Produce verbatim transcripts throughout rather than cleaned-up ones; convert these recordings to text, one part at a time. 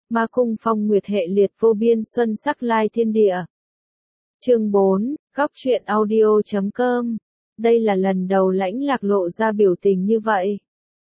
Ma cung phong nguyệt hệ liệt vô biên xuân sắc lai thiên địa. Chương bốn, góc truyện audio chấm com. Đây là lần đầu Lãnh Lạc lộ ra biểu tình như vậy.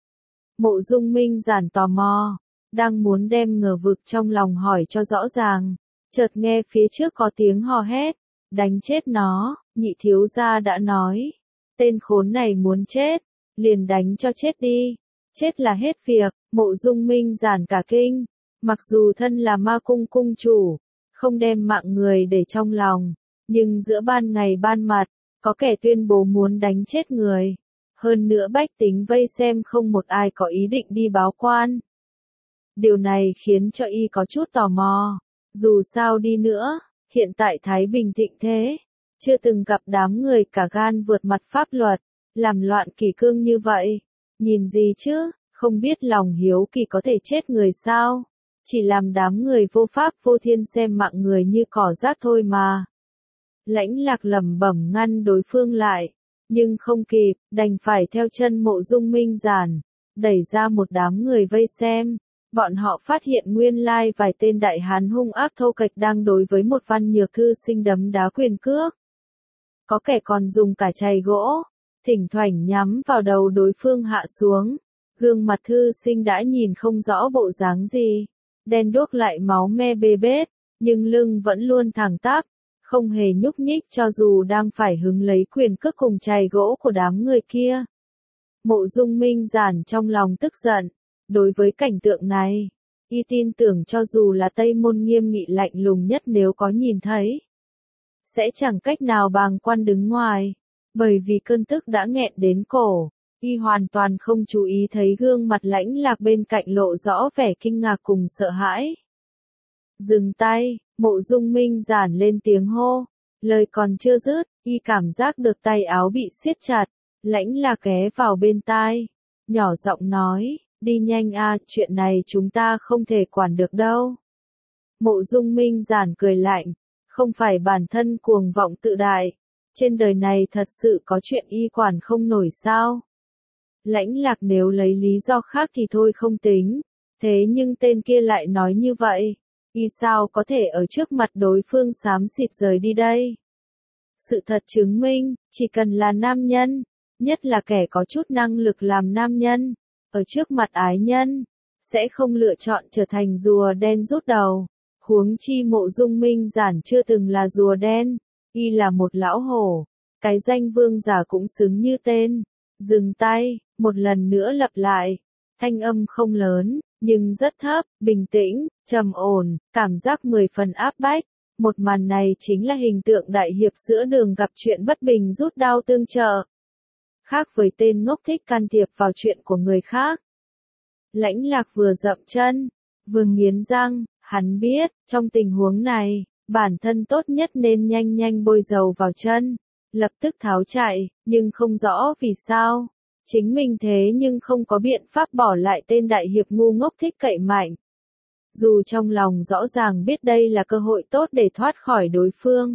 Mộ Dung Minh Giản tò mò, đang muốn đem ngờ vực trong lòng hỏi cho rõ ràng, chợt nghe phía trước có tiếng hò hét, đánh chết nó, nhị thiếu gia đã nói, tên khốn này muốn chết, liền đánh cho chết đi, chết là hết việc. Mộ Dung Minh Giản cả kinh, mặc dù thân là ma cung cung chủ, không đem mạng người để trong lòng, nhưng giữa ban ngày ban mặt, có kẻ tuyên bố muốn đánh chết người. Hơn nữa bách tính vây xem không một ai có ý định đi báo quan. Điều này khiến cho y có chút tò mò. Dù sao đi nữa, hiện tại Thái Bình thịnh thế, chưa từng gặp đám người cả gan vượt mặt pháp luật, làm loạn kỷ cương như vậy. Nhìn gì chứ, không biết lòng hiếu kỳ có thể chết người sao? Chỉ làm đám người vô pháp vô thiên xem mạng người như cỏ rác thôi mà. Lãnh Lạc lẩm bẩm ngăn đối phương lại, nhưng không kịp, đành phải theo chân Mộ Dung Minh Giản, đẩy ra một đám người vây xem. Bọn họ phát hiện nguyên lai vài tên đại hán hung ác thô kệch đang đối với một văn nhược thư sinh đấm đá quyền cước. Có kẻ còn dùng cả chày gỗ, thỉnh thoảng nhắm vào đầu đối phương hạ xuống. Gương mặt thư sinh đã nhìn không rõ bộ dáng gì, đen đuốc lại máu me bê bết, nhưng lưng vẫn luôn thẳng tắp, không hề nhúc nhích cho dù đang phải hứng lấy quyền cước cùng chày gỗ của đám người kia. Mộ Dung Minh Giản trong lòng tức giận, đối với cảnh tượng này, y tin tưởng cho dù là Tây Môn nghiêm nghị lạnh lùng nhất nếu có nhìn thấy, sẽ chẳng cách nào bàng quan đứng ngoài, bởi vì cơn tức đã nghẹn đến cổ. Y hoàn toàn không chú ý thấy gương mặt Lãnh Lạc bên cạnh lộ rõ vẻ kinh ngạc cùng sợ hãi. Dừng tay, Mộ Dung Minh Giản lên tiếng hô, lời còn chưa dứt, y cảm giác được tay áo bị siết chặt, Lãnh Lạc ghé vào bên tai, nhỏ giọng nói, đi nhanh a, chuyện này chúng ta không thể quản được đâu. Mộ Dung Minh Giản cười lạnh, không phải bản thân cuồng vọng tự đại, trên đời này thật sự có chuyện y quản không nổi sao? Lãnh Lạc nếu lấy lý do khác thì thôi không tính, thế nhưng tên kia lại nói như vậy, y sao có thể ở trước mặt đối phương xám xịt rời đi đây? Sự thật chứng minh, chỉ cần là nam nhân, nhất là kẻ có chút năng lực làm nam nhân, ở trước mặt ái nhân, sẽ không lựa chọn trở thành rùa đen rút đầu. Huống chi Mộ Dung Minh Giản chưa từng là rùa đen, y là một lão hổ, cái danh vương giả cũng xứng như tên. Dừng tay, một lần nữa lặp lại, thanh âm không lớn, nhưng rất thấp, bình tĩnh, trầm ổn, cảm giác mười phần áp bách. Một màn này chính là hình tượng đại hiệp giữa đường gặp chuyện bất bình rút đao tương trợ. Khác với tên ngốc thích can thiệp vào chuyện của người khác. Lãnh Lạc vừa dậm chân, vừa nghiến răng, hắn biết, trong tình huống này, bản thân tốt nhất nên nhanh nhanh bôi dầu vào chân, lập tức tháo chạy, nhưng không rõ vì sao. Chính mình thế nhưng không có biện pháp bỏ lại tên đại hiệp ngu ngốc thích cậy mạnh. Dù trong lòng rõ ràng biết đây là cơ hội tốt để thoát khỏi đối phương.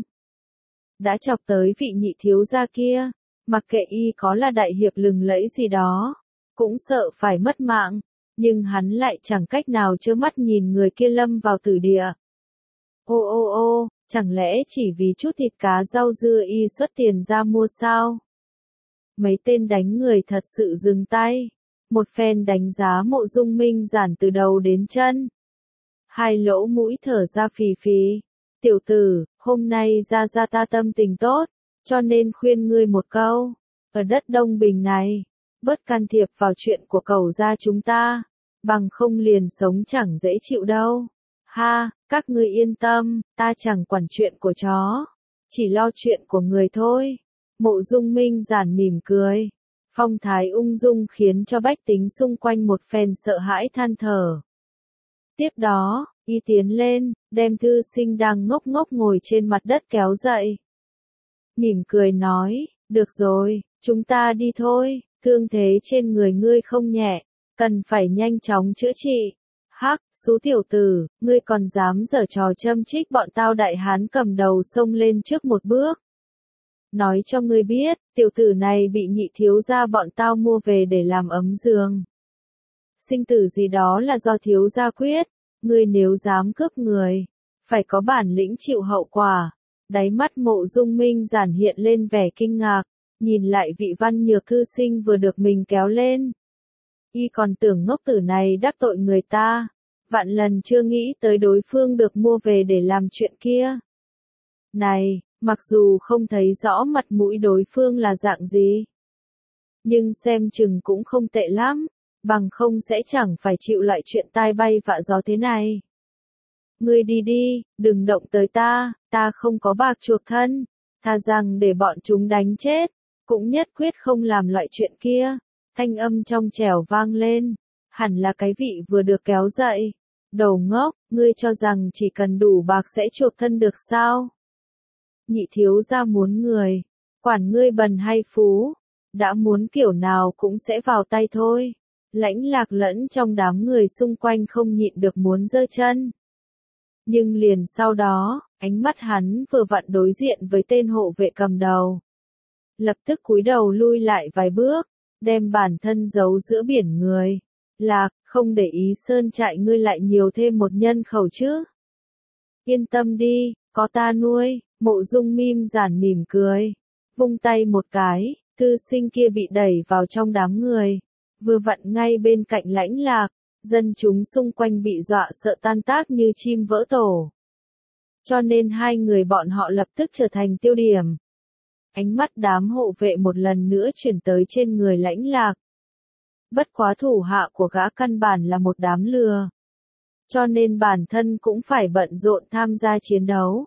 Đã chọc tới vị nhị thiếu gia kia, mặc kệ y có là đại hiệp lừng lẫy gì đó, cũng sợ phải mất mạng, nhưng hắn lại chẳng cách nào trơ mắt nhìn người kia lâm vào tử địa. Ô ô ô, chẳng lẽ chỉ vì chút thịt cá rau dưa y xuất tiền ra mua sao? Mấy tên đánh người thật sự dừng tay, một phen đánh giá Mộ Dung Minh Giản từ đầu đến chân. Hai lỗ mũi thở ra phì phì, tiểu tử, hôm nay ra ra ta tâm tình tốt, cho nên khuyên ngươi một câu, ở đất Đông Bình này, bớt can thiệp vào chuyện của cẩu gia chúng ta, bằng không liền sống chẳng dễ chịu đâu. Ha, các ngươi yên tâm, ta chẳng quản chuyện của chó, chỉ lo chuyện của người thôi. Mộ Dung Minh Giản mỉm cười, phong thái ung dung khiến cho bách tính xung quanh một phen sợ hãi than thở. Tiếp đó, y tiến lên, đem thư sinh đang ngốc ngốc ngồi trên mặt đất kéo dậy. Mỉm cười nói, được rồi, chúng ta đi thôi, thương thế trên người ngươi không nhẹ, cần phải nhanh chóng chữa trị. Hắc, xú tiểu tử, ngươi còn dám giở trò châm chích bọn tao đại hán cầm đầu xông lên trước một bước. Nói cho ngươi biết, tiểu tử này bị nhị thiếu gia bọn tao mua về để làm ấm giường. Sinh tử gì đó là do thiếu gia quyết, Ngươi nếu dám cướp người, phải có bản lĩnh chịu hậu quả. Đáy mắt Mộ Dung Minh Giản hiện lên vẻ kinh ngạc, nhìn lại vị văn nhược thư sinh vừa được mình kéo lên. Y còn tưởng ngốc tử này đắc tội người ta, vạn lần chưa nghĩ tới đối phương được mua về để làm chuyện kia. Này, mặc dù không thấy rõ mặt mũi đối phương là dạng gì, nhưng xem chừng cũng không tệ lắm, bằng không sẽ chẳng phải chịu loại chuyện tai bay vạ gió thế này. Ngươi đi đi, đừng động tới ta, ta không có bạc chuộc thân, thà rằng để bọn chúng đánh chết, cũng nhất quyết không làm loại chuyện kia. Thanh âm trong trẻo vang lên, hẳn là cái vị vừa được kéo dậy. Đầu ngốc, ngươi cho rằng chỉ cần đủ bạc sẽ chuộc thân được sao? Nhị thiếu gia muốn người, quản ngươi bần hay phú, đã muốn kiểu nào cũng sẽ vào tay thôi. Lãnh Lạc lẫn trong đám người xung quanh không nhịn được muốn giơ chân. Nhưng liền sau đó, ánh mắt hắn vừa vặn đối diện với tên hộ vệ cầm đầu. Lập tức cúi đầu lui lại vài bước, đem bản thân giấu giữa biển người. Lạc, không để ý sơn trại ngươi lại nhiều thêm một nhân khẩu chứ. Yên tâm đi, có ta nuôi. Mộ Dung Minh Giản mỉm cười, vung tay một cái, thư sinh kia bị đẩy vào trong đám người, vừa vặn ngay bên cạnh Lãnh Lạc, dân chúng xung quanh bị dọa sợ tan tác như chim vỡ tổ. Cho nên hai người bọn họ lập tức trở thành tiêu điểm. Ánh mắt đám hộ vệ một lần nữa chuyển tới trên người Lãnh Lạc. Bất quá thủ hạ của gã căn bản là một đám lừa, cho nên bản thân cũng phải bận rộn tham gia chiến đấu.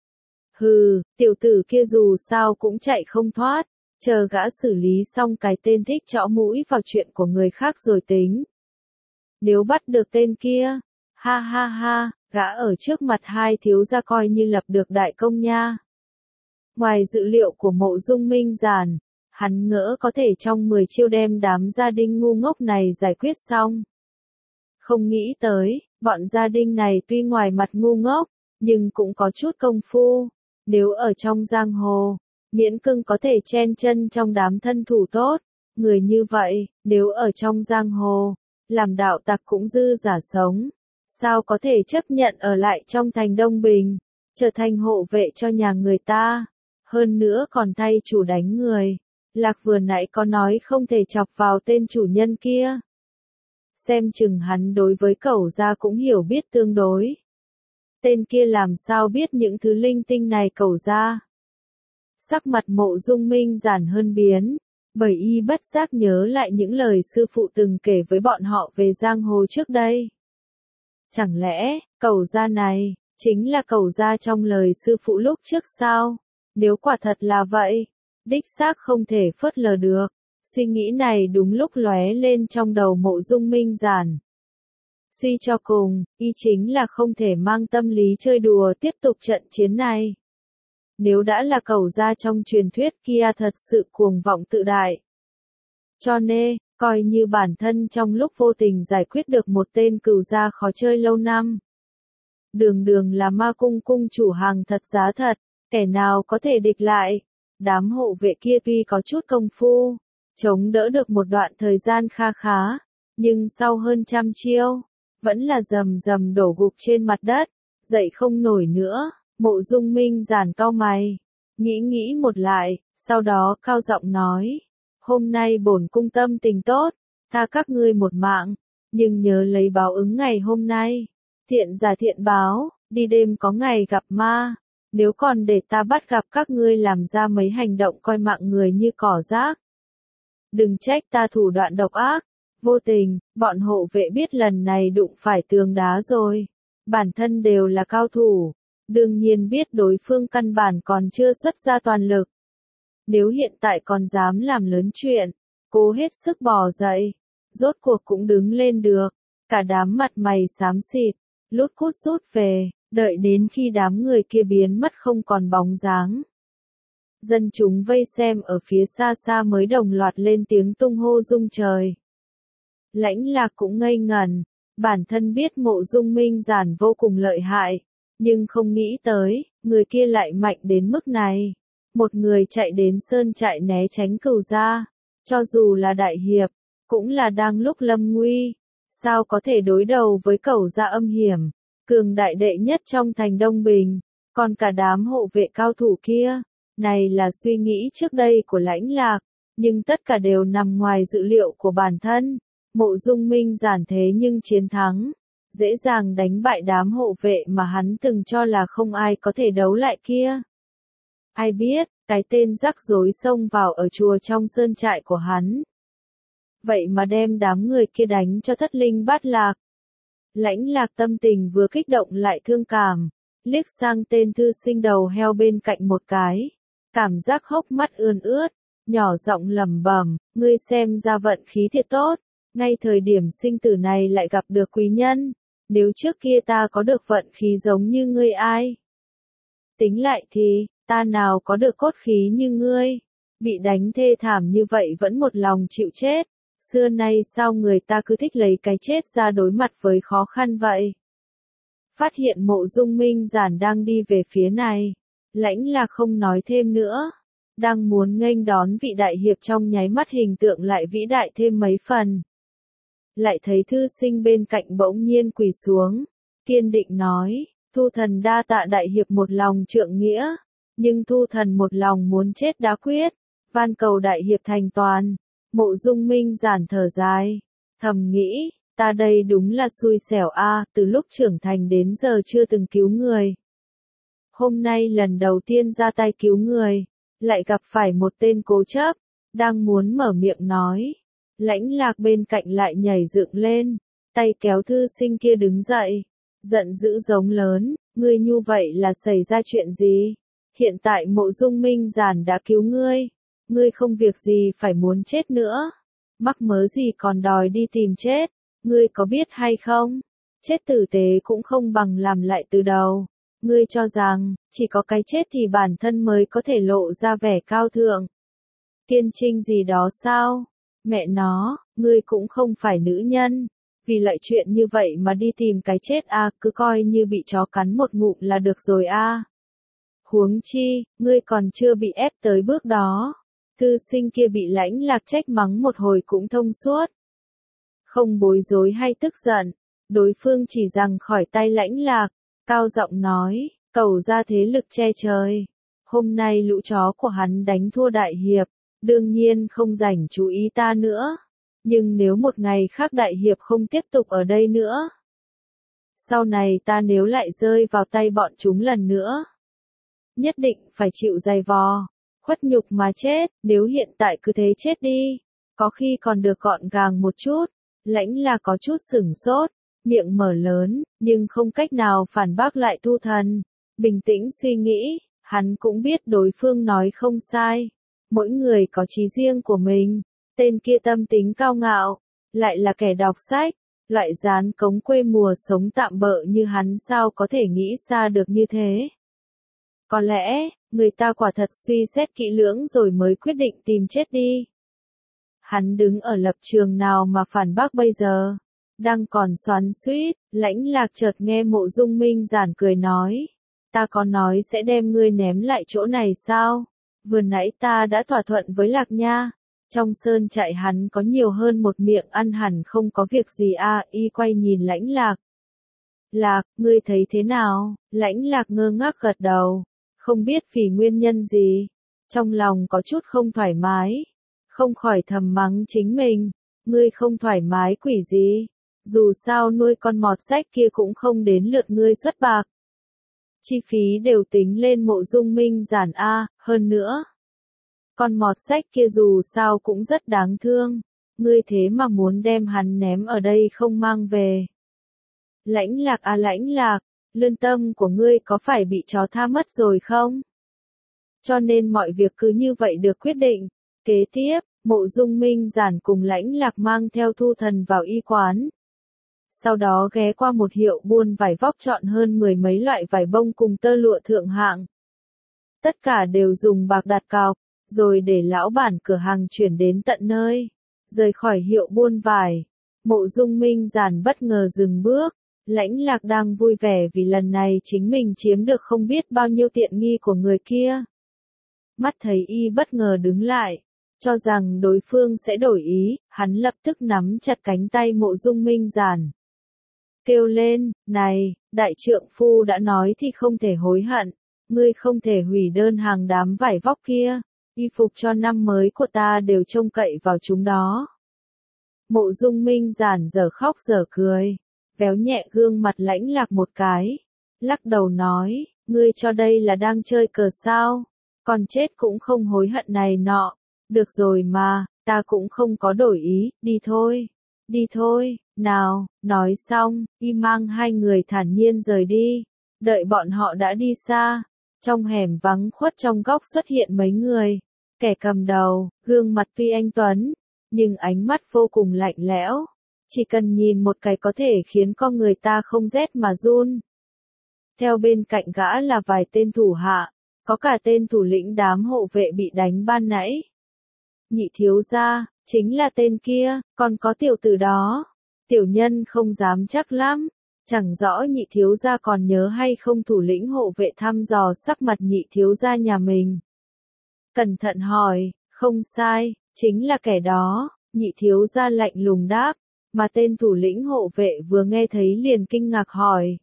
Hừ, tiểu tử kia dù sao cũng chạy không thoát, chờ gã xử lý xong cái tên thích chõ mũi vào chuyện của người khác rồi tính. Nếu bắt được tên kia, ha ha ha, gã ở trước mặt hai thiếu gia coi như lập được đại công nha. Ngoài dự liệu của Mộ Dung Minh Giản, hắn ngỡ có thể trong mười chiêu đem đám gia đình ngu ngốc này giải quyết xong. Không nghĩ tới, bọn gia đình này tuy ngoài mặt ngu ngốc, nhưng cũng có chút công phu. Nếu ở trong giang hồ, miễn cưng có thể chen chân trong đám thân thủ tốt, người như vậy, nếu ở trong giang hồ, làm đạo tặc cũng dư giả sống. Sao có thể chấp nhận ở lại trong thành Đông Bình, trở thành hộ vệ cho nhà người ta, hơn nữa còn thay chủ đánh người. Lạc vừa nãy có nói không thể chọc vào tên chủ nhân kia. Xem chừng hắn đối với Cẩu gia cũng hiểu biết tương đối. Tên kia làm sao biết những thứ linh tinh này Cẩu gia. Sắc mặt Mộ Dung Minh Giản hơn biến, bởi y bất giác nhớ lại những lời sư phụ từng kể với bọn họ về giang hồ trước đây. Chẳng lẽ, Cẩu gia này, chính là Cẩu gia trong lời sư phụ lúc trước sao? Nếu quả thật là vậy, đích xác không thể phớt lờ được. Suy nghĩ này đúng lúc lóe lên trong đầu Mộ Dung Minh Giản. Suy cho cùng, y chính là không thể mang tâm lý chơi đùa tiếp tục trận chiến này. Nếu đã là Cẩu gia trong truyền thuyết kia thật sự cuồng vọng tự đại. Cho nên, coi như bản thân trong lúc vô tình giải quyết được một tên cửu gia khó chơi lâu năm. Đường đường là Ma Cung cung chủ hàng thật giá thật, kẻ nào có thể địch lại. Đám hộ vệ kia tuy có chút công phu, chống đỡ được một đoạn thời gian kha khá, nhưng sau hơn trăm chiêu, vẫn là rầm rầm đổ gục trên mặt đất, dậy không nổi nữa. Mộ Dung Minh Giản cau mày, nghĩ nghĩ một lại, sau đó cao giọng nói, hôm nay bổn cung tâm tình tốt, tha các ngươi một mạng, nhưng nhớ lấy báo ứng ngày hôm nay. Thiện giả thiện báo, đi đêm có ngày gặp ma, nếu còn để ta bắt gặp các ngươi làm ra mấy hành động coi mạng người như cỏ rác. Đừng trách ta thủ đoạn độc ác, vô tình, bọn hộ vệ biết lần này đụng phải tường đá rồi. Bản thân đều là cao thủ, đương nhiên biết đối phương căn bản còn chưa xuất ra toàn lực. Nếu hiện tại còn dám làm lớn chuyện, cố hết sức bò dậy, rốt cuộc cũng đứng lên được, cả đám mặt mày xám xịt, lút cút rút về, đợi đến khi đám người kia biến mất không còn bóng dáng. Dân chúng vây xem ở phía xa xa mới đồng loạt lên tiếng tung hô rung trời. Lãnh Lạc cũng ngây ngẩn, bản thân biết Mộ Dung Minh Giản vô cùng lợi hại, nhưng không nghĩ tới, người kia lại mạnh đến mức này. Một người chạy đến sơn trại né tránh cửu gia, cho dù là đại hiệp, cũng là đang lúc lâm nguy. sao có thể đối đầu với Cẩu Gia âm hiểm, cường đại đệ nhất trong thành Đông Bình, còn cả đám hộ vệ cao thủ kia. Này là suy nghĩ trước đây của Lãnh Lạc, nhưng tất cả đều nằm ngoài dự liệu của bản thân. Mộ Dung Minh Giản thế nhưng chiến thắng, dễ dàng đánh bại đám hộ vệ mà hắn từng cho là không ai có thể đấu lại kia. Ai biết, cái tên rắc rối xông vào ở chùa trong sơn trại của hắn. Vậy mà đem đám người kia đánh cho thất linh bát lạc. Lãnh Lạc tâm tình vừa kích động lại thương cảm, liếc sang tên thư sinh đầu heo bên cạnh một cái, cảm giác hốc mắt ươn ướt, nhỏ giọng lẩm bẩm, ngươi xem ra vận khí thiệt tốt, ngay thời điểm sinh tử này lại gặp được quý nhân, nếu trước kia ta có được vận khí giống như ngươi ai? Tính lại thì, ta nào có được cốt khí như ngươi, bị đánh thê thảm như vậy vẫn một lòng chịu chết, xưa nay sao người ta cứ thích lấy cái chết ra đối mặt với khó khăn vậy? Phát hiện Mộ Dung Minh Giản đang đi về phía này, Lãnh Lạc không nói thêm nữa, đang muốn nghênh đón vị đại hiệp trong nháy mắt hình tượng lại vĩ đại thêm mấy phần. Lại thấy thư sinh bên cạnh bỗng nhiên quỳ xuống, kiên định nói, Thu Thần đa tạ đại hiệp một lòng trượng nghĩa, nhưng Thu Thần một lòng muốn chết đã quyết, van cầu đại hiệp thành toàn. Mộ Dung Minh Giản thở dài, thầm nghĩ, ta đây đúng là xui xẻo a, từ lúc trưởng thành đến giờ chưa từng cứu người. Hôm nay lần đầu tiên ra tay cứu người, lại gặp phải một tên cố chấp, đang muốn mở miệng nói. Lãnh Lạc bên cạnh lại nhảy dựng lên, tay kéo thư sinh kia đứng dậy, giận dữ giống lớn, ngươi như vậy là xảy ra chuyện gì? Hiện tại Mộ Dung Minh Giản đã cứu ngươi, ngươi không việc gì phải muốn chết nữa, mắc mớ gì còn đòi đi tìm chết, ngươi có biết hay không? Chết tử tế cũng không bằng làm lại từ đầu. Ngươi cho rằng, chỉ có cái chết thì bản thân mới có thể lộ ra vẻ cao thượng. Tiên trinh gì đó sao? Mẹ nó, ngươi cũng không phải nữ nhân. Vì loại chuyện như vậy mà đi tìm cái chết à, cứ coi như bị chó cắn một ngụm là được rồi à. Huống chi, ngươi còn chưa bị ép tới bước đó. Thư sinh kia bị Lãnh Lạc trách mắng một hồi cũng thông suốt. Không bối rối hay tức giận, đối phương chỉ rằng khỏi tay Lãnh Lạc, cao giọng nói, Cẩu Gia thế lực che trời. Hôm nay lũ chó của hắn đánh thua đại hiệp, đương nhiên không rảnh chú ý ta nữa. Nhưng nếu một ngày khác đại hiệp không tiếp tục ở đây nữa, sau này ta nếu lại rơi vào tay bọn chúng lần nữa, nhất định phải chịu dày vò, khuất nhục mà chết, nếu hiện tại cứ thế chết đi, có khi còn được gọn gàng một chút. Lãnh Lạc có chút sửng sốt, miệng mở lớn, nhưng không cách nào phản bác lại Thu Thần. Bình tĩnh suy nghĩ, hắn cũng biết đối phương nói không sai. Mỗi người có chí riêng của mình, tên kia tâm tính cao ngạo, lại là kẻ đọc sách, loại gián cống quê mùa sống tạm bợ như hắn sao có thể nghĩ xa được như thế. Có lẽ, người ta quả thật suy xét kỹ lưỡng rồi mới quyết định tìm chết đi. Hắn đứng ở lập trường nào mà phản bác bây giờ? Đang còn xoắn xuýt, Lãnh Lạc chợt nghe Mộ Dung Minh Giản cười nói, ta có nói sẽ đem ngươi ném lại chỗ này sao? Vừa nãy ta đã thỏa thuận với Lạc Nha, trong sơn trại hắn có nhiều hơn một miệng ăn hẳn không có việc gì à, y quay nhìn Lãnh Lạc. Lạc, ngươi thấy thế nào? Lãnh Lạc ngơ ngác gật đầu, không biết vì nguyên nhân gì, trong lòng có chút không thoải mái, không khỏi thầm mắng chính mình, ngươi không thoải mái quỷ gì, dù sao nuôi con mọt sách kia cũng không đến lượt ngươi xuất bạc. Chi phí đều tính lên Mộ Dung Minh Giản a, hơn nữa. Con mọt sách kia dù sao cũng rất đáng thương, ngươi thế mà muốn đem hắn ném ở đây không mang về. Lãnh Lạc à Lãnh Lạc, lương tâm của ngươi có phải bị chó tha mất rồi không? Cho nên mọi việc cứ như vậy được quyết định. Kế tiếp, Mộ Dung Minh Giản cùng Lãnh Lạc mang theo Thu Thần vào y quán. Sau đó ghé qua một hiệu buôn vải vóc chọn hơn mười mấy loại vải bông cùng tơ lụa thượng hạng. Tất cả đều dùng bạc đặt cọc, rồi để lão bản cửa hàng chuyển đến tận nơi. Rời khỏi hiệu buôn vải, Mộ Dung Minh Giản bất ngờ dừng bước. Lãnh Lạc đang vui vẻ vì lần này chính mình chiếm được không biết bao nhiêu tiện nghi của người kia. Mắt thấy y bất ngờ đứng lại, Cho rằng đối phương sẽ đổi ý, hắn lập tức nắm chặt cánh tay Mộ Dung Minh Giản. Kêu lên, này, đại trượng phu đã nói thì không thể hối hận, ngươi không thể hủy đơn hàng đám vải vóc kia, y phục cho năm mới của ta đều trông cậy vào chúng đó. Mộ Dung Minh Giản giờ khóc giờ cười, véo nhẹ gương mặt lãnh lạc một cái, lắc đầu nói, ngươi cho đây là đang chơi cờ sao, còn chết cũng không hối hận này nọ, được rồi mà, ta cũng không có đổi ý, đi thôi, đi thôi, nào, nói xong, y mang hai người thản nhiên rời đi, đợi bọn họ đã đi xa, trong hẻm vắng khuất trong góc xuất hiện mấy người, kẻ cầm đầu, gương mặt tuy anh tuấn, nhưng ánh mắt vô cùng lạnh lẽo, chỉ cần nhìn một cái có thể khiến con người ta không rét mà run. Theo bên cạnh gã là vài tên thủ hạ, có cả tên thủ lĩnh đám hộ vệ bị đánh ban nãy. Nhị thiếu gia, chính là tên kia, còn có tiểu tử đó. Tiểu nhân không dám chắc lắm, chẳng rõ nhị thiếu gia còn nhớ hay không. Thủ lĩnh hộ vệ thăm dò sắc mặt nhị thiếu gia nhà mình. Cẩn thận hỏi, không sai, chính là kẻ đó, nhị thiếu gia lạnh lùng đáp, mà tên thủ lĩnh hộ vệ vừa nghe thấy liền kinh ngạc hỏi.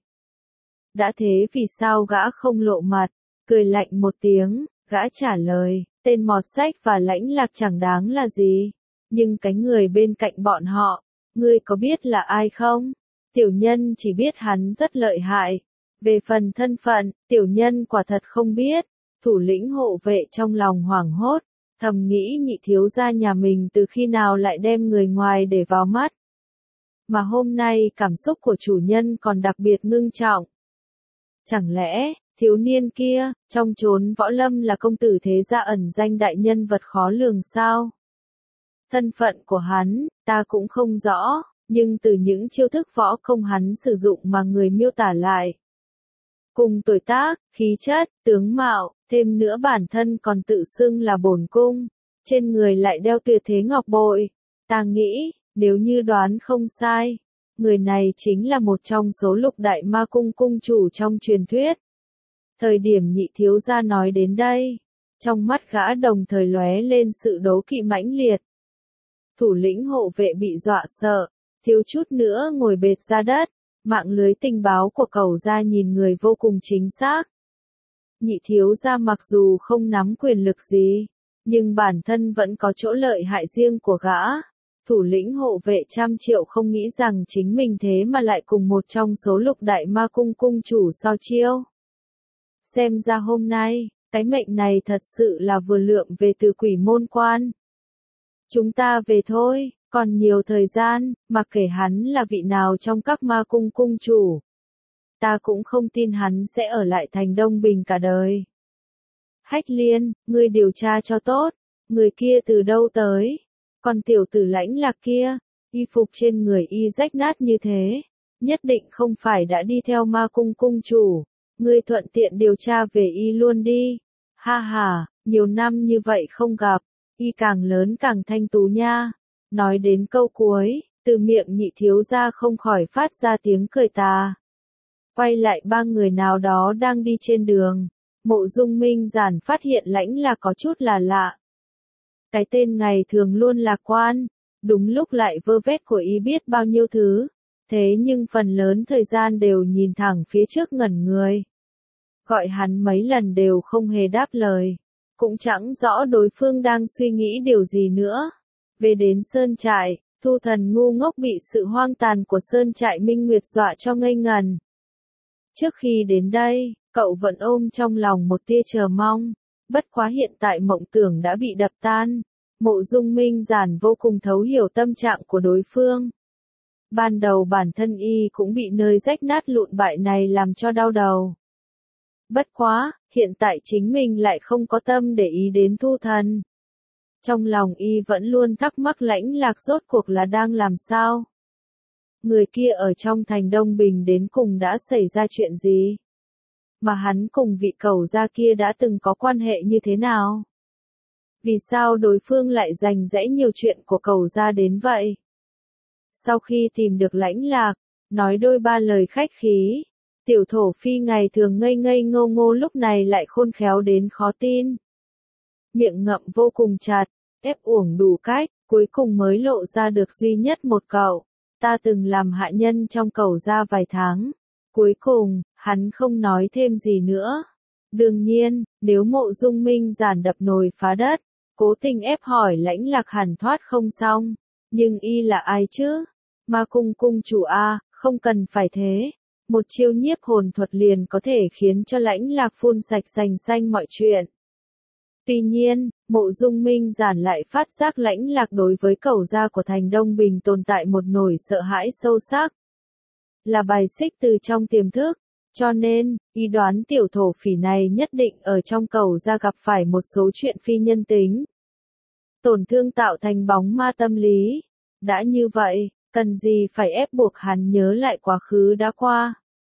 Đã thế vì sao gã không lộ mặt, cười lạnh một tiếng, gã trả lời, tên mọt sách và lãnh lạc chẳng đáng là gì, nhưng cái người bên cạnh bọn họ, ngươi có biết là ai không? Tiểu nhân chỉ biết hắn rất lợi hại, về phần thân phận, tiểu nhân quả thật không biết. Thủ lĩnh hộ vệ trong lòng hoảng hốt, thầm nghĩ nhị thiếu gia nhà mình từ khi nào lại đem người ngoài để vào mắt. Mà hôm nay cảm xúc của chủ nhân còn đặc biệt ngưng trọng. Chẳng lẽ, thiếu niên kia, trong chốn võ lâm là công tử thế gia ẩn danh đại nhân vật khó lường sao? Thân phận của hắn, ta cũng không rõ, nhưng từ những chiêu thức võ công hắn sử dụng mà người miêu tả lại. Cùng tuổi tác, khí chất, tướng mạo, thêm nữa bản thân còn tự xưng là bổn cung, trên người lại đeo tuyệt thế ngọc bội. Ta nghĩ, nếu như đoán không sai, người này chính là một trong số lục đại ma cung cung chủ trong truyền thuyết. Thời điểm nhị thiếu gia nói đến đây, trong mắt gã đồng thời lóe lên sự đố kỵ mãnh liệt. Thủ lĩnh hộ vệ bị dọa sợ, thiếu chút nữa ngồi bệt ra đất, mạng lưới tình báo của Cẩu gia nhìn người vô cùng chính xác. Nhị thiếu gia mặc dù không nắm quyền lực gì, nhưng bản thân vẫn có chỗ lợi hại riêng của gã. Thủ lĩnh hộ vệ trăm triệu không nghĩ rằng chính mình thế mà lại cùng một trong số lục đại ma cung cung chủ so chiêu. Xem ra hôm nay, cái mệnh này thật sự là vừa lượm về từ quỷ môn quan. Chúng ta về thôi, còn nhiều thời gian, mặc kể hắn là vị nào trong các ma cung cung chủ. Ta cũng không tin hắn sẽ ở lại thành Đông Bình cả đời. Hách Liên, ngươi điều tra cho tốt, người kia từ đâu tới? Còn tiểu tử lãnh lạc kia, y phục trên người y rách nát như thế, nhất định không phải đã đi theo ma cung cung chủ. Ngươi thuận tiện điều tra về y luôn đi. Ha ha, nhiều năm như vậy không gặp, y càng lớn càng thanh tú nha. Nói đến câu cuối, từ miệng nhị thiếu gia không khỏi phát ra tiếng cười tà. Quay lại ba người nào đó đang đi trên đường, Mộ Dung Minh Giản phát hiện lãnh là có chút là lạ. Cái tên ngày thường luôn lạc quan, đúng lúc lại vơ vét của y biết bao nhiêu thứ, thế nhưng phần lớn thời gian đều nhìn thẳng phía trước ngẩn người. Gọi hắn mấy lần đều không hề đáp lời, cũng chẳng rõ đối phương đang suy nghĩ điều gì nữa. Về đến sơn trại, Thu Thần ngu ngốc bị sự hoang tàn của sơn trại Minh Nguyệt dọa cho ngây ngần. Trước khi đến đây, cậu vẫn ôm trong lòng một tia chờ mong, bất quá hiện tại mộng tưởng đã bị đập tan. Mộ Dung Minh Giản vô cùng thấu hiểu tâm trạng của đối phương. Ban đầu bản thân y cũng bị nơi rách nát lụn bại này làm cho đau đầu. Bất quá, hiện tại chính mình lại không có tâm để ý đến Thu Thần. Trong lòng y vẫn luôn thắc mắc lãnh lạc rốt cuộc là đang làm sao. Người kia ở trong thành Đông Bình đến cùng đã xảy ra chuyện gì? Mà hắn cùng vị Cẩu gia kia đã từng có quan hệ như thế nào? Vì sao đối phương lại rành rẽ nhiều chuyện của Cẩu gia đến vậy? Sau khi tìm được lãnh lạc, nói đôi ba lời khách khí, tiểu thổ phi ngày thường ngây ngây ngô ngô lúc này lại khôn khéo đến khó tin. Miệng ngậm vô cùng chặt, ép uổng đủ cách, cuối cùng mới lộ ra được duy nhất một cậu. Ta từng làm hạ nhân trong Cẩu gia vài tháng. Cuối cùng, hắn không nói thêm gì nữa. Đương nhiên, nếu Mộ Dung Minh giản đập nồi phá đất, cố tình ép hỏi Lãnh Lạc hẳn thoát không xong. Nhưng y là ai chứ? Ma cung cung chủ a, không cần phải thế. Một chiêu nhiếp hồn thuật liền có thể khiến cho Lãnh Lạc phun sạch sành xanh mọi chuyện. Tuy nhiên, Mộ Dung Minh giản lại phát giác Lãnh Lạc đối với Cẩu gia của thành Đông Bình tồn tại một nỗi sợ hãi sâu sắc. Là bài xích từ trong tiềm thức, cho nên, y đoán tiểu thổ phỉ này nhất định ở trong Cẩu gia gặp phải một số chuyện phi nhân tính. Tổn thương tạo thành bóng ma tâm lý. Đã như vậy, cần gì phải ép buộc hắn nhớ lại quá khứ đã qua.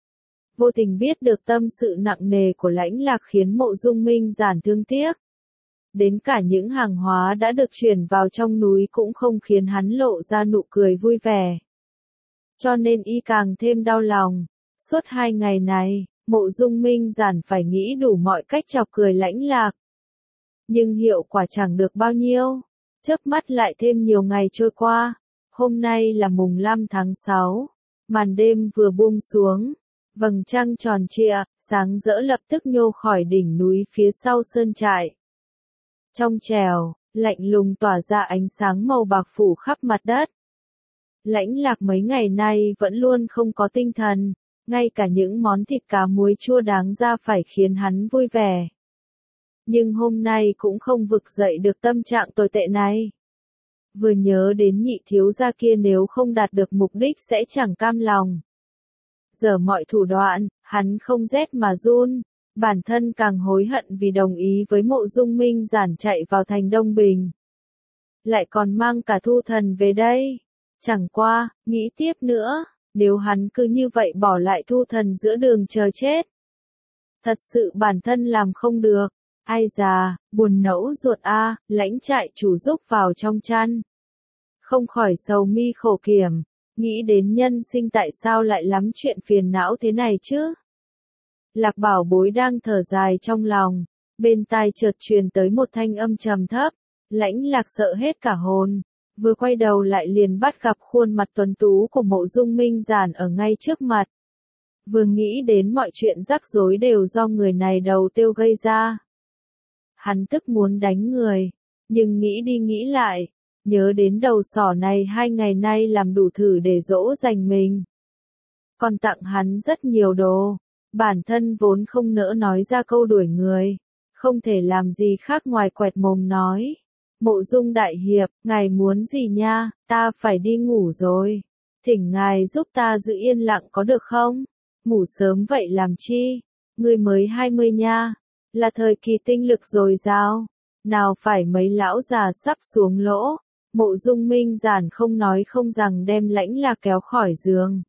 Vô tình biết được tâm sự nặng nề của Lãnh Lạc khiến Mộ Dung Minh giản thương tiếc. Đến cả những hàng hóa đã được chuyển vào trong núi cũng không khiến hắn lộ ra nụ cười vui vẻ. Cho nên y càng thêm đau lòng. Suốt hai ngày này, Mộ Dung Minh giản phải nghĩ đủ mọi cách chọc cười Lãnh Lạc. Nhưng hiệu quả chẳng được bao nhiêu. Chớp mắt lại thêm nhiều ngày trôi qua. Hôm nay là mùng năm tháng sáu. Màn đêm vừa buông xuống. Vầng trăng tròn trịa, sáng rỡ lập tức nhô khỏi đỉnh núi phía sau sơn trại. Trong trèo, lạnh lùng tỏa ra ánh sáng màu bạc phủ khắp mặt đất. Lãnh Lạc mấy ngày nay vẫn luôn không có tinh thần, ngay cả những món thịt cá muối chua đáng ra phải khiến hắn vui vẻ. Nhưng hôm nay cũng không vực dậy được tâm trạng tồi tệ này. Vừa nhớ đến nhị thiếu gia kia nếu không đạt được mục đích sẽ chẳng cam lòng. Giờ mọi thủ đoạn, hắn không rét mà run. Bản thân càng hối hận vì đồng ý với Mộ Dung Minh giản chạy vào thành Đông Bình. Lại còn mang cả Thu Thần về đây. Chẳng qua, nghĩ tiếp nữa, nếu hắn cứ như vậy bỏ lại Thu Thần giữa đường chờ chết. Thật sự bản thân làm không được. Ai già, buồn nẫu ruột a, Lãnh trại chủ rúc vào trong chăn. Không khỏi sầu mi khổ kiểm, nghĩ đến nhân sinh tại sao lại lắm chuyện phiền não thế này chứ. Lạc Bảo Bối đang thở dài trong lòng, bên tai chợt truyền tới một thanh âm trầm thấp. Lãnh Lạc sợ hết cả hồn, vừa quay đầu lại liền bắt gặp khuôn mặt tuấn tú của Mộ Dung Minh giản ở ngay trước mặt. Vừa nghĩ đến mọi chuyện rắc rối đều do người này đầu tiêu gây ra. Hắn tức muốn đánh người, nhưng nghĩ đi nghĩ lại, nhớ đến đầu sỏ này hai ngày nay làm đủ thử để dỗ dành mình. Còn tặng hắn rất nhiều đồ. Bản thân vốn không nỡ nói ra câu đuổi người, không thể làm gì khác ngoài quẹt mồm nói. Mộ Dung đại hiệp, ngài muốn gì nha, ta phải đi ngủ rồi. Thỉnh ngài giúp ta giữ yên lặng có được không? Ngủ sớm vậy làm chi? Ngươi mới hai mươi nha, là thời kỳ tinh lực dồi dào, nào phải mấy lão già sắp xuống lỗ. Mộ Dung Minh giản không nói không rằng đem Lãnh Lạc kéo khỏi giường.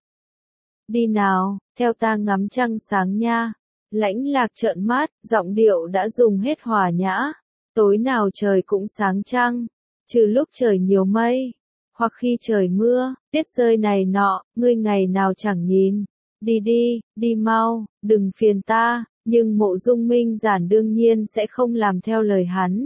Đi nào, theo ta ngắm trăng sáng nha. Lãnh Lạc trợn mắt, giọng điệu đã dùng hết hòa nhã. Tối nào trời cũng sáng trăng, trừ lúc trời nhiều mây, hoặc khi trời mưa, tuyết rơi này nọ, ngươi ngày nào chẳng nhìn. Đi đi, đi mau, đừng phiền ta, nhưng Mộ Dung Minh giản đương nhiên sẽ không làm theo lời hắn.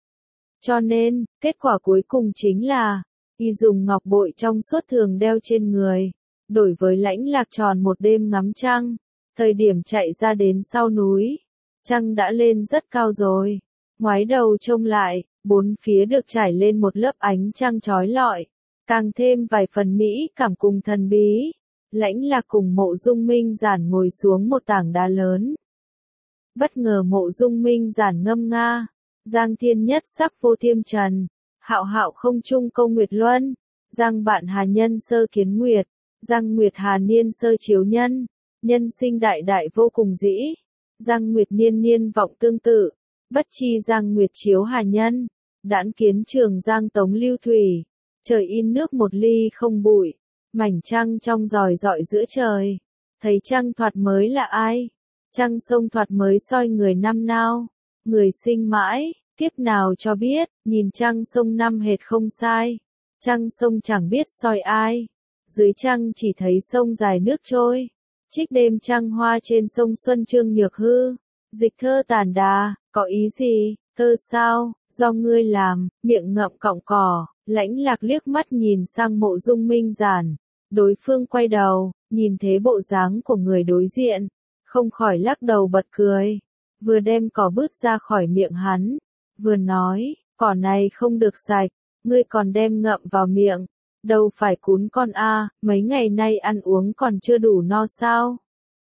Cho nên, kết quả cuối cùng chính là, y dùng ngọc bội trong suốt thường đeo trên người, đổi với Lãnh Lạc tròn một đêm ngắm trăng. Thời điểm chạy ra đến sau núi, trăng đã lên rất cao rồi. Ngoái đầu trông lại, bốn phía được trải lên một lớp ánh trăng chói lọi, càng thêm vài phần mỹ cảm cùng thần bí. Lãnh Lạc cùng Mộ Dung Minh giản ngồi xuống một tảng đá lớn. Bất ngờ Mộ Dung Minh giản ngâm nga, giang thiên nhất sắc vô thiêm trần, hạo hạo không trung câu nguyệt luân, giang bạn hà nhân sơ kiến nguyệt, giang nguyệt hà niên sơ chiếu nhân, nhân sinh đại đại vô cùng dĩ, giang nguyệt niên niên vọng tương tự, bất chi giang nguyệt chiếu hà nhân, đãn kiến trường giang tống lưu thủy, trời in nước một ly không bụi, mảnh trăng trong ròi rọi giữa trời, thấy trăng thoạt mới là ai, trăng sông thoạt mới soi người năm nào, người sinh mãi, kiếp nào cho biết, nhìn trăng sông năm hệt không sai, trăng sông chẳng biết soi ai, dưới trăng chỉ thấy sông dài nước trôi, trích đêm trăng hoa trên sông Xuân Trương Nhược Hư, dịch thơ tản đà, có ý gì, Thơ sao, do ngươi làm, miệng ngậm cọng cỏ, Lãnh Lạc liếc mắt nhìn sang Mộ Dung Minh Giản. Đối phương quay đầu, nhìn thấy bộ dáng của người đối diện, không khỏi lắc đầu bật cười. Vừa đem cỏ bứt ra khỏi miệng hắn, vừa nói, cỏ này không được sạch, ngươi còn đem ngậm vào miệng. Đâu phải cún con a, mấy ngày nay ăn uống còn chưa đủ no sao?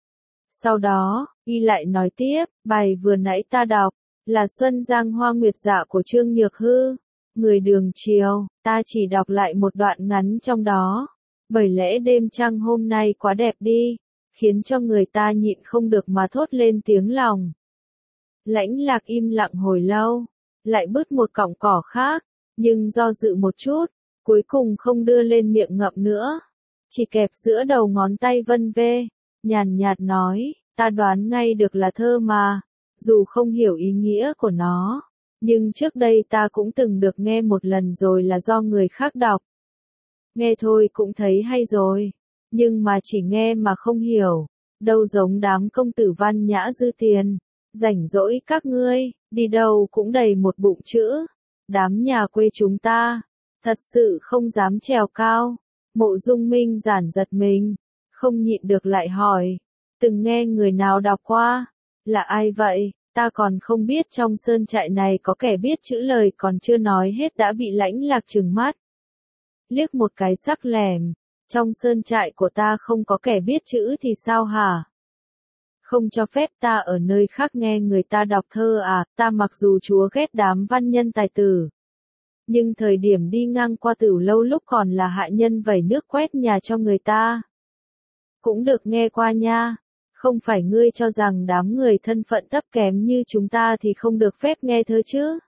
Sau đó, y lại nói tiếp, bài vừa nãy ta đọc, là Xuân Giang Hoa Nguyệt Dạ của Trương Nhược Hư. Người đường chiều, ta chỉ đọc lại một đoạn ngắn trong đó. Bởi lẽ đêm trăng hôm nay quá đẹp đi, khiến cho người ta nhịn không được mà thốt lên tiếng lòng. Lãnh Lạc im lặng hồi lâu, lại bứt một cọng cỏ khác, nhưng do dự một chút, cuối cùng không đưa lên miệng ngậm nữa, chỉ kẹp giữa đầu ngón tay vân vê, nhàn nhạt nói, ta đoán ngay được là thơ mà, dù không hiểu ý nghĩa của nó, nhưng trước đây ta cũng từng được nghe một lần rồi là do người khác đọc. Nghe thôi cũng thấy hay rồi, nhưng mà chỉ nghe mà không hiểu, đâu giống đám công tử văn nhã dư tiền, rảnh rỗi các ngươi, đi đâu cũng đầy một bụng chữ, đám nhà quê chúng ta, thật sự không dám trèo cao. Mộ Dung Minh Giản giật mình, không nhịn được lại hỏi, từng nghe người nào đọc qua, là ai vậy, ta còn không biết trong sơn trại này có kẻ biết chữ lời còn chưa nói hết đã bị Lãnh Lạc trừng mắt. Liếc một cái sắc lẻm, trong sơn trại của ta không có kẻ biết chữ thì sao hả? Không cho phép ta ở nơi khác nghe người ta đọc thơ à, ta mặc dù chúa ghét đám văn nhân tài tử. Nhưng thời điểm đi ngang qua Tửu Lâu lúc còn là hạ nhân vẩy nước quét nhà cho người ta. Cũng được nghe qua nha, không phải ngươi cho rằng đám người thân phận thấp kém như chúng ta thì không được phép nghe thơ chứ?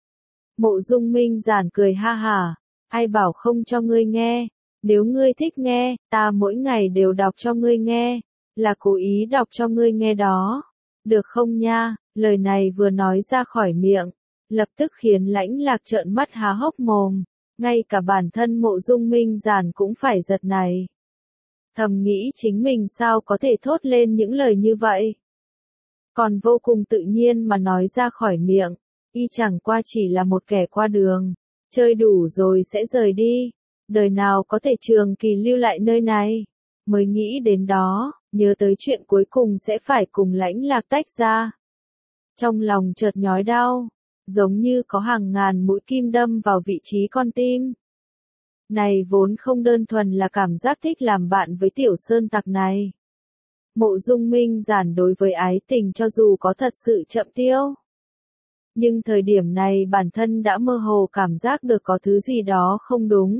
Mộ Dung Minh Giản cười ha hả, ai bảo không cho ngươi nghe, nếu ngươi thích nghe, ta mỗi ngày đều đọc cho ngươi nghe, là cố ý đọc cho ngươi nghe đó, được không nha? Lời này vừa nói ra khỏi miệng, lập tức khiến Lãnh Lạc trợn mắt há hốc mồm, ngay cả bản thân Mộ Dung Minh Giản cũng phải giật này. Thầm nghĩ chính mình sao có thể thốt lên những lời như vậy. Còn vô cùng tự nhiên mà nói ra khỏi miệng, y chẳng qua chỉ là một kẻ qua đường, chơi đủ rồi sẽ rời đi, đời nào có thể trường kỳ lưu lại nơi này. Mới nghĩ đến đó, nhớ tới chuyện cuối cùng sẽ phải cùng Lãnh Lạc tách ra. Trong lòng chợt nhói đau, giống như có hàng ngàn mũi kim đâm vào vị trí con tim. Này vốn không đơn thuần là cảm giác thích làm bạn với tiểu sơn tặc này. Mộ Dung Minh Giản đối với ái tình cho dù có thật sự chậm tiêu. Nhưng thời điểm này bản thân đã mơ hồ cảm giác được có thứ gì đó không đúng.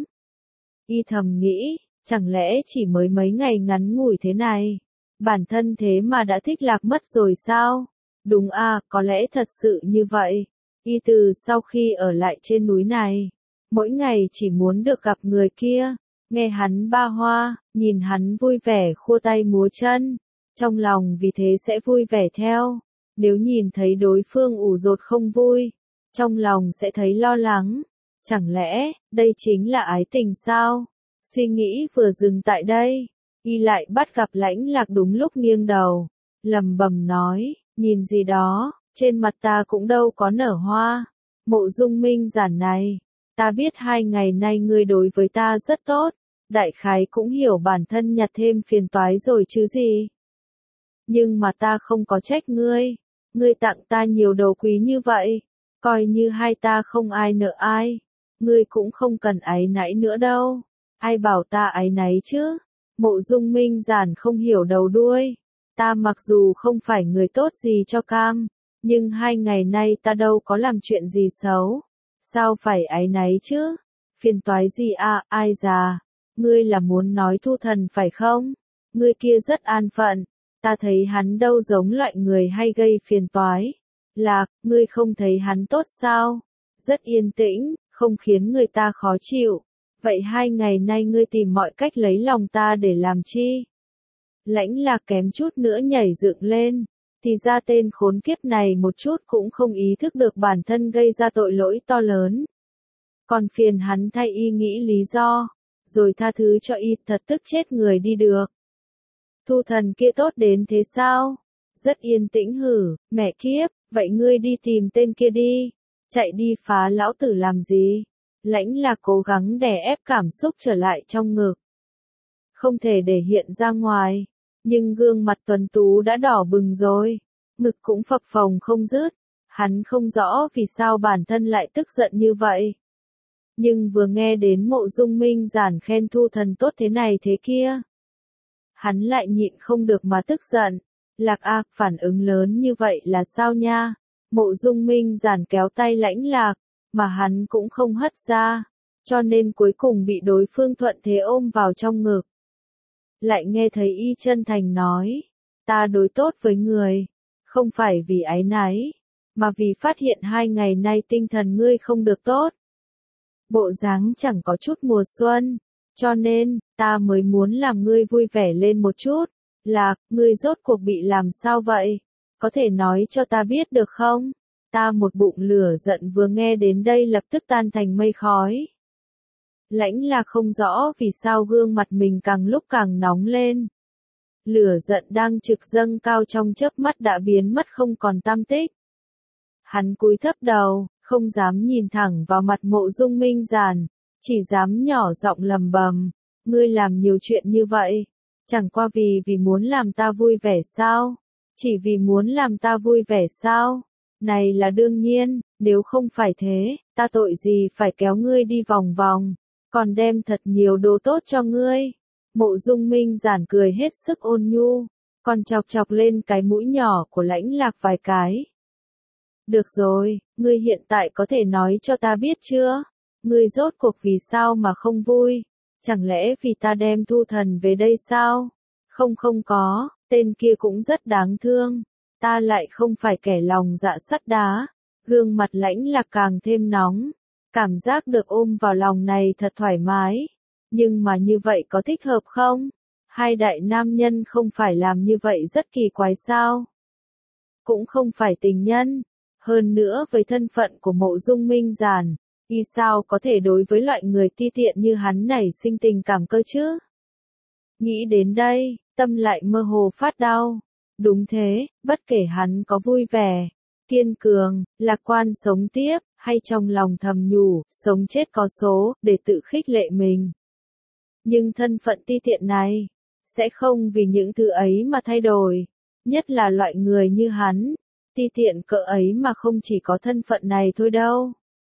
Y thầm nghĩ, chẳng lẽ chỉ mới mấy ngày ngắn ngủi thế này, bản thân thế mà đã thích lạc mất rồi sao? Đúng à, có lẽ thật sự như vậy. Y từ sau khi ở lại trên núi này, mỗi ngày chỉ muốn được gặp người kia, nghe hắn ba hoa, nhìn hắn vui vẻ khua tay múa chân, trong lòng vì thế sẽ vui vẻ theo. Nếu nhìn thấy đối phương ủ rột không vui, trong lòng sẽ thấy lo lắng. Chẳng lẽ, đây chính là ái tình sao? Suy nghĩ vừa dừng tại đây, y lại bắt gặp Lãnh Lạc đúng lúc nghiêng đầu, lẩm bẩm nói, nhìn gì đó, trên mặt ta cũng đâu có nở hoa. Mộ Dung Minh Giản này, ta biết hai ngày nay ngươi đối với ta rất tốt, đại khái cũng hiểu bản thân nhặt thêm phiền toái rồi chứ gì. Nhưng mà ta không có trách ngươi, ngươi tặng ta nhiều đồ quý như vậy, coi như hai ta không ai nợ ai, ngươi cũng không cần áy náy nữa đâu. Ai bảo ta áy náy chứ? Mộ Dung Minh Giản không hiểu đầu đuôi. Ta mặc dù không phải người tốt gì cho cam, nhưng hai ngày nay ta đâu có làm chuyện gì xấu. Sao phải áy náy chứ? Phiền toái gì à, ai già? Ngươi là muốn nói Thu Thần phải không? Ngươi kia rất an phận, ta thấy hắn đâu giống loại người hay gây phiền toái. Lạc, ngươi không thấy hắn tốt sao? Rất yên tĩnh, không khiến người ta khó chịu. Vậy hai ngày nay ngươi tìm mọi cách lấy lòng ta để làm chi? Lãnh Lạc kém chút nữa nhảy dựng lên, thì ra tên khốn kiếp này một chút cũng không ý thức được bản thân gây ra tội lỗi to lớn. Còn phiền hắn thay y nghĩ lý do, rồi tha thứ cho y, thật tức chết người đi được. Thu Thần kia tốt đến thế sao? Rất yên tĩnh hử, mẹ kiếp, Vậy ngươi đi tìm tên kia đi. Chạy đi phá lão tử làm gì? Lãnh Lạc cố gắng đè ép cảm xúc trở lại trong ngực. Không thể để hiện ra ngoài. Nhưng gương mặt tuấn tú đã đỏ bừng rồi. Ngực cũng phập phồng không dứt. Hắn không rõ vì sao bản thân lại tức giận như vậy. Nhưng vừa nghe đến Mộ Dung Minh Giản khen Thu Thần tốt thế này thế kia. Hắn lại nhịn không được mà tức giận. Lạc A, phản ứng lớn như vậy là sao nha? Mộ Dung Minh Giản kéo tay Lãnh Lạc, mà hắn cũng không hất ra, cho nên cuối cùng bị đối phương thuận thế ôm vào trong ngực. Lại nghe thấy y chân thành nói, ta đối tốt với người, không phải vì áy náy, mà vì phát hiện hai ngày nay tinh thần ngươi không được tốt. Bộ dáng chẳng có chút mùa xuân, cho nên, ta mới muốn làm ngươi vui vẻ lên một chút. Lạc, ngươi rốt cuộc bị làm sao vậy? Có thể nói cho ta biết được không? Ta một bụng lửa giận vừa nghe đến đây lập tức tan thành mây khói. Lãnh Lạc không rõ vì sao gương mặt mình càng lúc càng nóng lên. Lửa giận đang trực dâng cao trong chớp mắt đã biến mất không còn tăm tích. Hắn cúi thấp đầu, không dám nhìn thẳng vào mặt Mộ Dung Minh Giản, chỉ dám nhỏ giọng lầm bầm, ngươi làm nhiều chuyện như vậy, chẳng qua vì vì muốn làm ta vui vẻ sao? Chỉ vì muốn làm ta vui vẻ sao? Này là đương nhiên, nếu không phải thế, ta tội gì phải kéo ngươi đi vòng vòng, còn đem thật nhiều đồ tốt cho ngươi. Mộ Dung Minh Giản cười hết sức ôn nhu, còn chọc chọc lên cái mũi nhỏ của Lãnh Lạc vài cái. Được rồi, ngươi hiện tại có thể nói cho ta biết chưa? Ngươi rốt cuộc vì sao mà không vui? Chẳng lẽ vì ta đem Thu Thần về đây sao? Không không có, tên kia cũng rất đáng thương. Ta lại không phải kẻ lòng dạ sắt đá. Gương mặt Lãnh Lạc càng thêm nóng. Cảm giác được ôm vào lòng này thật thoải mái. Nhưng mà như vậy có thích hợp không? Hai đại nam nhân không phải làm như vậy rất kỳ quái sao? Cũng không phải tình nhân. Hơn nữa với thân phận của Mộ Dung Minh Giản, y sao có thể đối với loại người ti tiện như hắn nảy sinh tình cảm cơ chứ? Nghĩ đến đây, tâm lại mơ hồ phát đau. Đúng thế, bất kể hắn có vui vẻ, kiên cường, lạc quan sống tiếp, hay trong lòng thầm nhủ, sống chết có số, để tự khích lệ mình. Nhưng thân phận ti tiện này, sẽ không vì những thứ ấy mà thay đổi. Nhất là loại người như hắn, ti tiện cỡ ấy mà không chỉ có thân phận này thôi đâu.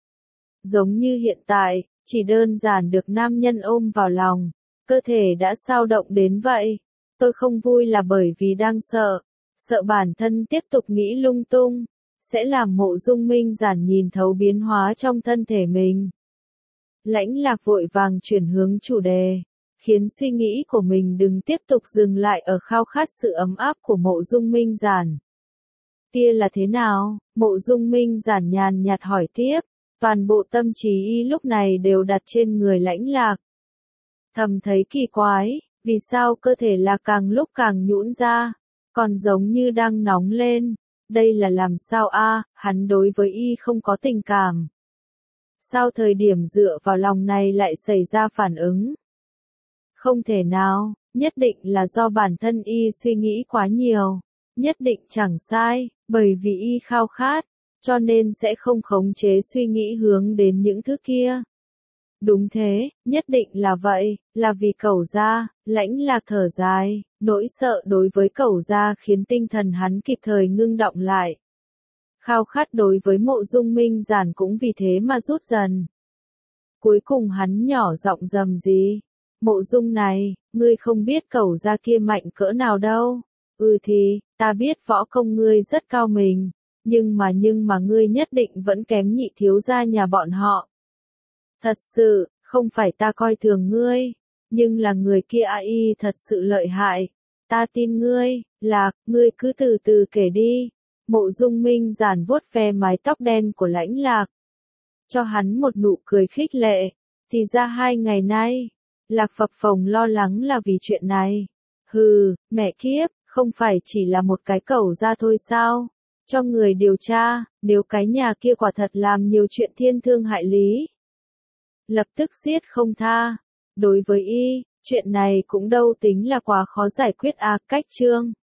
Giống như hiện tại, chỉ đơn giản được nam nhân ôm vào lòng, cơ thể đã sao động đến vậy. Tôi không vui là bởi vì đang sợ, sợ bản thân tiếp tục nghĩ lung tung, sẽ làm Mộ Dung Minh Giản nhìn thấu biến hóa trong thân thể mình. Lãnh Lạc vội vàng chuyển hướng chủ đề, khiến suy nghĩ của mình đừng tiếp tục dừng lại ở khao khát sự ấm áp của Mộ Dung Minh Giản. Kia là thế nào? Mộ Dung Minh Giản nhàn nhạt hỏi tiếp, toàn bộ tâm trí y lúc này đều đặt trên người Lãnh Lạc. Thầm thấy kỳ quái, vì sao cơ thể là càng lúc càng nhũn ra, còn giống như đang nóng lên. Đây là làm sao a? Hắn đối với y không có tình cảm. Sao thời điểm dựa vào lòng này lại xảy ra phản ứng? Không thể nào, nhất định là do bản thân y suy nghĩ quá nhiều. Nhất định chẳng sai, bởi vì y khao khát, cho nên sẽ không khống chế suy nghĩ hướng đến những thứ kia. Đúng thế, nhất định là vậy, là vì Cẩu Gia. Lãnh Lạc thở dài, nỗi sợ đối với Cẩu Gia khiến tinh thần hắn kịp thời ngưng động lại. Khao khát đối với Mộ Dung Minh Giản cũng vì thế mà rút dần. Cuối cùng hắn nhỏ giọng rầm gì, Mộ Dung này, ngươi không biết Cẩu Gia kia mạnh cỡ nào đâu. Ừ thì, ta biết võ công ngươi rất cao mình, nhưng mà nhưng mà ngươi nhất định vẫn kém nhị thiếu gia nhà bọn họ. Thật sự, không phải ta coi thường ngươi, nhưng là người kia ai thật sự lợi hại. Ta tin ngươi, Lạc, ngươi cứ từ từ kể đi. Mộ Dung Minh Giản vuốt ve mái tóc đen của Lãnh Lạc, cho hắn một nụ cười khích lệ. Thì ra hai ngày nay, Lạc phập phồng lo lắng là vì chuyện này. Hừ, mẹ kiếp, không phải chỉ là một cái Cẩu Gia thôi sao? Cho người điều tra, nếu cái nhà kia quả thật làm nhiều chuyện thiên thương hại lý, lập tức giết không tha. Đối với y, chuyện này cũng đâu tính là quá khó giải quyết à. Cách chương